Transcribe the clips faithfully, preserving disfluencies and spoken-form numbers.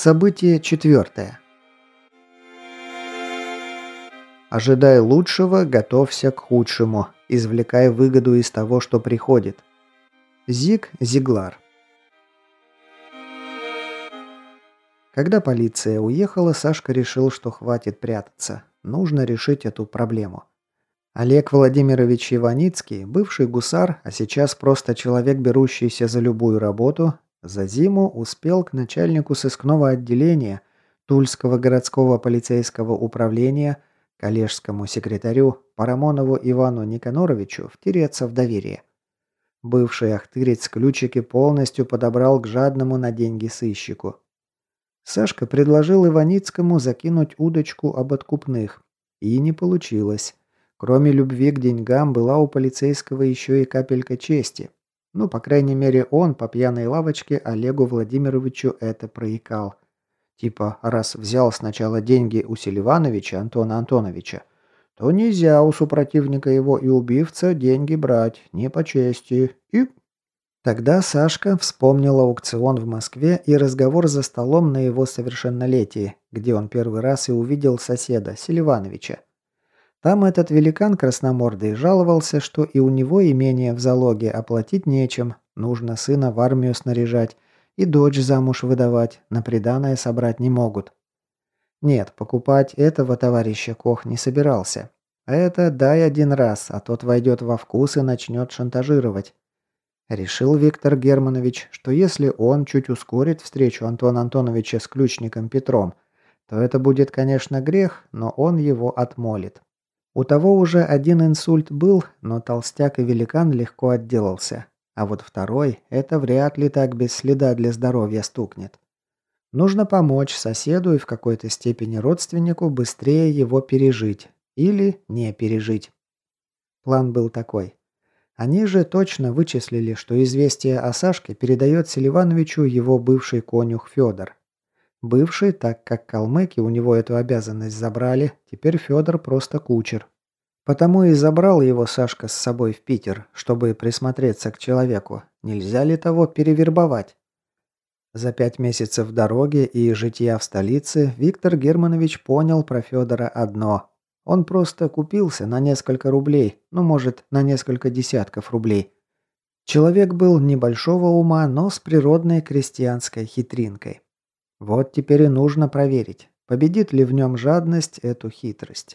Событие четвертое. Ожидай лучшего, готовься к худшему. Извлекай выгоду из того, что приходит. Зиг Зиглар. Когда полиция уехала, Сашка решил, что хватит прятаться. Нужно решить эту проблему. Олег Владимирович Иваницкий, бывший гусар, а сейчас просто человек, берущийся за любую работу, за зиму успел к начальнику сыскного отделения Тульского городского полицейского управления, коллежскому секретарю Парамонову Ивану Никаноровичу втереться в доверие. Бывший ахтырец ключики полностью подобрал к жадному на деньги сыщику. Сашка предложил Иваницкому закинуть удочку об откупных. И не получилось. Кроме любви к деньгам была у полицейского еще и капелька чести. Ну, по крайней мере, он по пьяной лавочке Олегу Владимировичу это проикал. Типа, раз взял сначала деньги у Селивановича Антона Антоновича, то нельзя у супротивника его и убивца деньги брать, не по чести. И... Тогда Сашка вспомнил аукцион в Москве и разговор за столом на его совершеннолетии, где он первый раз и увидел соседа, Селивановича. Там этот великан красномордый жаловался, что и у него имение в залоге оплатить нечем, нужно сына в армию снаряжать и дочь замуж выдавать, на приданое собрать не могут. Нет, покупать этого товарища Кох не собирался. А это дай один раз, а тот войдет во вкус и начнет шантажировать. Решил Виктор Германович, что если он чуть ускорит встречу Антона Антоновича с ключником Петром, то это будет, конечно, грех, но он его отмолит. У того уже один инсульт был, но толстяк и великан легко отделался. А вот второй – это вряд ли так без следа для здоровья стукнет. Нужно помочь соседу и в какой-то степени родственнику быстрее его пережить. Или не пережить. План был такой. Они же точно вычислили, что известие о Сашке передает Селивановичу его бывший конюх Федор. Бывший, так как калмыки у него эту обязанность забрали, теперь Федор просто кучер. Потому и забрал его Сашка с собой в Питер, чтобы присмотреться к человеку. Нельзя ли того перевербовать? За пять месяцев дороги и житья в столице Виктор Германович понял про Федора одно. Он просто купился на несколько рублей, ну, может, на несколько десятков рублей. Человек был небольшого ума, но с природной крестьянской хитринкой. Вот теперь и нужно проверить, победит ли в нем жадность эту хитрость.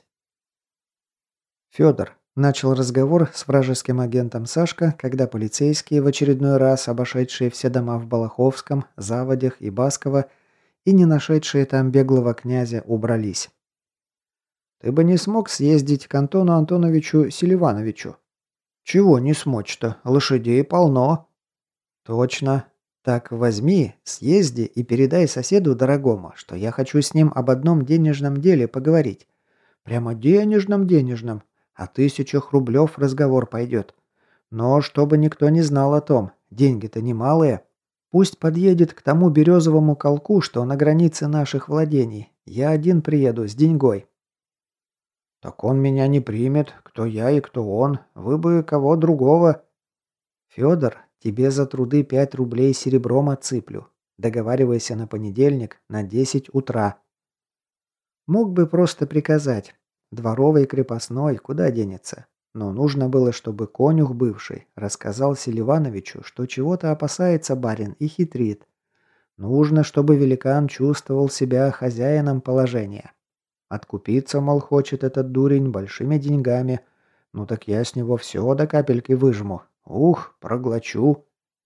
«Федор», – начал разговор с вражеским агентом Сашка, когда полицейские, в очередной раз обошедшие все дома в Балаховском, Заводях и Басково и не нашедшие там беглого князя, убрались. «Ты бы не смог съездить к Антону Антоновичу Селивановичу?» «Чего не смочь-то? Лошадей полно». «Точно. Так возьми, съезди и передай соседу дорогому, что я хочу с ним об одном денежном деле поговорить. Прямо денежном-денежном. О тысячах рублев разговор пойдет. Но чтобы никто не знал о том, деньги-то немалые. Пусть подъедет к тому березовому колку, что на границе наших владений. Я один приеду с деньгой». «Так он меня не примет. Кто я и кто он. Вы бы кого другого». «Федор, тебе за труды пять рублей серебром отсыплю. Договаривайся на понедельник на десять утра». Мог бы просто приказать. Дворовый крепостной, куда денется. Но нужно было, чтобы конюх бывший рассказал Селивановичу, что чего-то опасается барин и хитрит. Нужно, чтобы великан чувствовал себя хозяином положения. Откупиться, мол, хочет этот дурень большими деньгами. Ну так я с него все до капельки выжму. Ух, проглочу.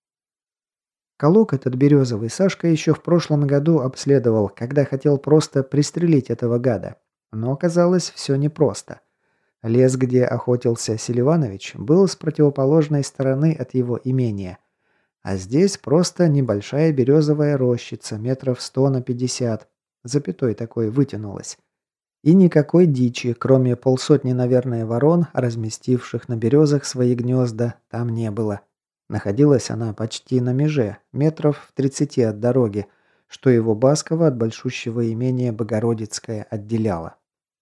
Колок этот березовый Сашка еще в прошлом году обследовал, когда хотел просто пристрелить этого гада. Но оказалось все непросто. Лес, где охотился Селиванович, был с противоположной стороны от его имения. А здесь просто небольшая березовая рощица, метров сто на пятьдесят. Запятой такой вытянулась. И никакой дичи, кроме полсотни, наверное, ворон, разместивших на березах свои гнезда, там не было. Находилась она почти на меже, метров в тридцати от дороги, что его Басково от большущего имения Богородицкое отделяло.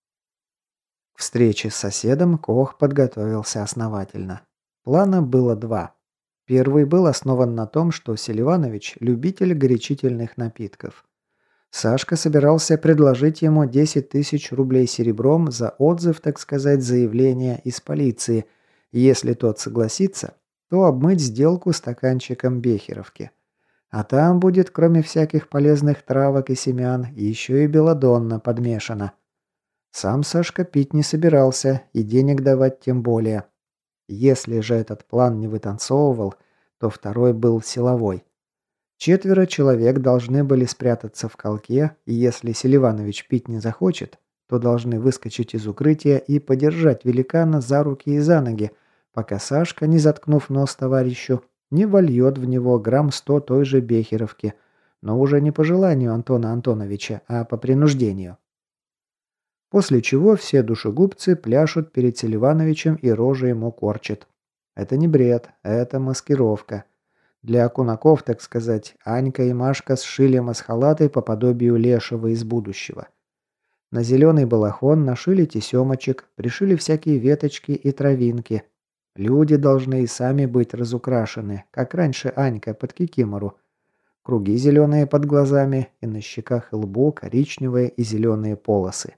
К встрече с соседом Кох подготовился основательно. Плана было два. Первый был основан на том, что Селиванович – любитель горячительных напитков. Сашка собирался предложить ему десять тысяч рублей серебром за отзыв, так сказать, заявления из полиции. Если тот согласится, то обмыть сделку стаканчиком бехеровки. А там будет, кроме всяких полезных травок и семян, еще и белладонна подмешана. Сам Сашка пить не собирался и денег давать тем более. Если же этот план не вытанцовывал, то второй был силовой. Четверо человек должны были спрятаться в колке, и если Селиванович пить не захочет, то должны выскочить из укрытия и подержать великана за руки и за ноги, пока Сашка, не заткнув нос товарищу, не вольет в него грамм сто той же бехеровки, но уже не по желанию Антона Антоновича, а по принуждению. После чего все душегубцы пляшут перед Селивановичем и рожи ему корчат. Это не бред, это маскировка. Для кунаков, так сказать, Анька и Машка сшили масхалаты по подобию лешего из будущего. На зеленый балахон нашили тесемочек, пришили всякие веточки и травинки. Люди должны и сами быть разукрашены, как раньше Анька под кикимору. Круги зеленые под глазами и на щеках и лбу коричневые и зеленые полосы.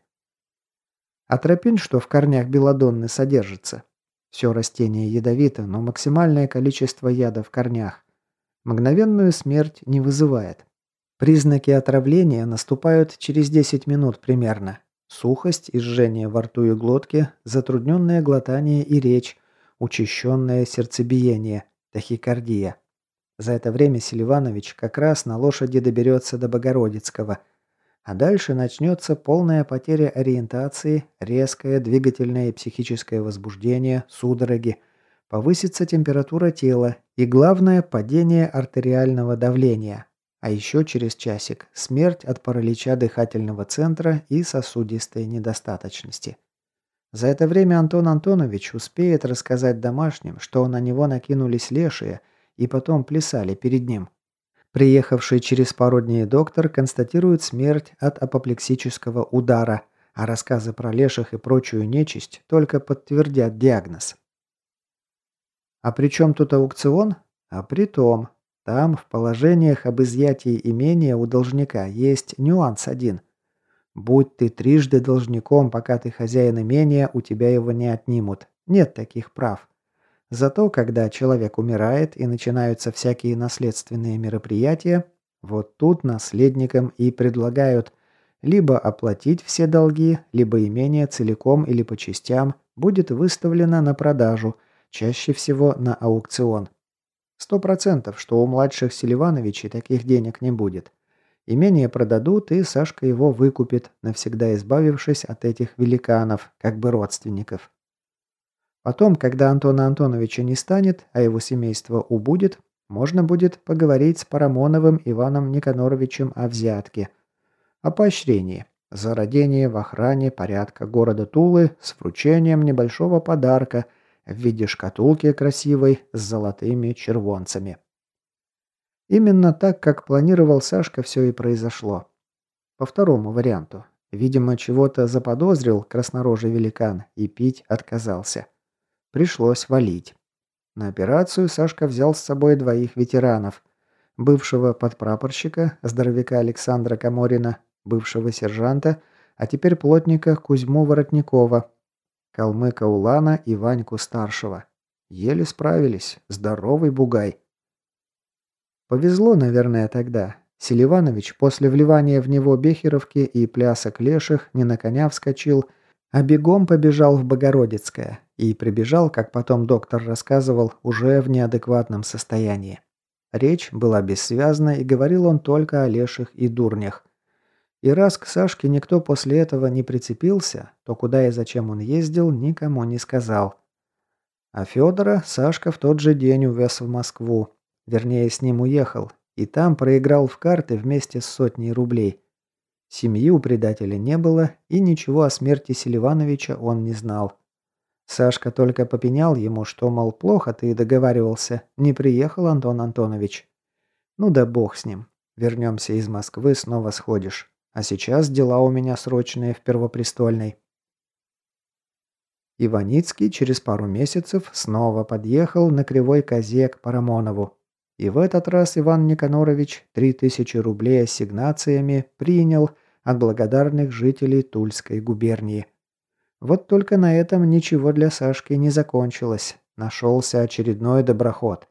Атропин, что в корнях белладонны содержится. Все растение ядовито, но максимальное количество яда в корнях. Мгновенную смерть не вызывает. Признаки отравления наступают через десять минут примерно. Сухость и жжение во рту и глотке, затрудненное глотание и речь, учащенное сердцебиение, тахикардия. За это время Селиванович как раз на лошади доберется до Богородицкого. А дальше начнется полная потеря ориентации, резкое двигательное и психическое возбуждение, судороги, повысится температура тела и, главное, падение артериального давления. А еще через часик смерть от паралича дыхательного центра и сосудистой недостаточности. За это время Антон Антонович успеет рассказать домашним, что на него накинулись лешие и потом плясали перед ним. Приехавший через пару дней доктор констатирует смерть от апоплексического удара, а рассказы про леших и прочую нечисть только подтвердят диагноз. А при чем тут аукцион? А при том, там в положениях об изъятии имения у должника есть нюанс один. Будь ты трижды должником, пока ты хозяин имения, у тебя его не отнимут. Нет таких прав. Зато, когда человек умирает и начинаются всякие наследственные мероприятия, вот тут наследникам и предлагают либо оплатить все долги, либо имение целиком или по частям будет выставлено на продажу, чаще всего на аукцион. Сто процентов, что у младших Селивановичей таких денег не будет. Имение продадут, и Сашка его выкупит, навсегда избавившись от этих великанов, как бы родственников. Потом, когда Антона Антоновича не станет, а его семейство убудет, можно будет поговорить с Парамоновым Иваном Никаноровичем о взятке. О поощрении. За родение в охране порядка города Тулы с вручением небольшого подарка в виде шкатулки красивой с золотыми червонцами. Именно так, как планировал Сашка, все и произошло. По второму варианту. Видимо, чего-то заподозрил краснорожий великан и пить отказался. Пришлось валить. На операцию Сашка взял с собой двоих ветеранов. Бывшего подпрапорщика, здоровяка Александра Каморина, бывшего сержанта, а теперь плотника Кузьму Воротникова, калмыка Улана и Ваньку Старшего. Еле справились. Здоровый бугай. Повезло, наверное, тогда. Селиванович после вливания в него бехеровки и плясок леших не на коня вскочил, а бегом побежал в Богородицкое. И прибежал, как потом доктор рассказывал, уже в неадекватном состоянии. Речь была бессвязна, и говорил он только о леших и дурнях. И раз к Сашке никто после этого не прицепился, то куда и зачем он ездил, никому не сказал. А Федора Сашка в тот же день увез в Москву. Вернее, с ним уехал. И там проиграл в карты вместе с сотней рублей. Семьи у предателя не было, и ничего о смерти Селивановича он не знал. Сашка только попенял ему, что, мол, плохо ты договаривался, не приехал Антон Антонович. Ну да бог с ним. Вернемся из Москвы, снова сходишь. А сейчас дела у меня срочные в Первопрестольной. Иваницкий через пару месяцев снова подъехал на кривой козе к Парамонову. И в этот раз Иван Никанорович три тысячи рублей ассигнациями принял от благодарных жителей Тульской губернии. Вот только на этом ничего для Сашки не закончилось. Нашелся очередной доброход.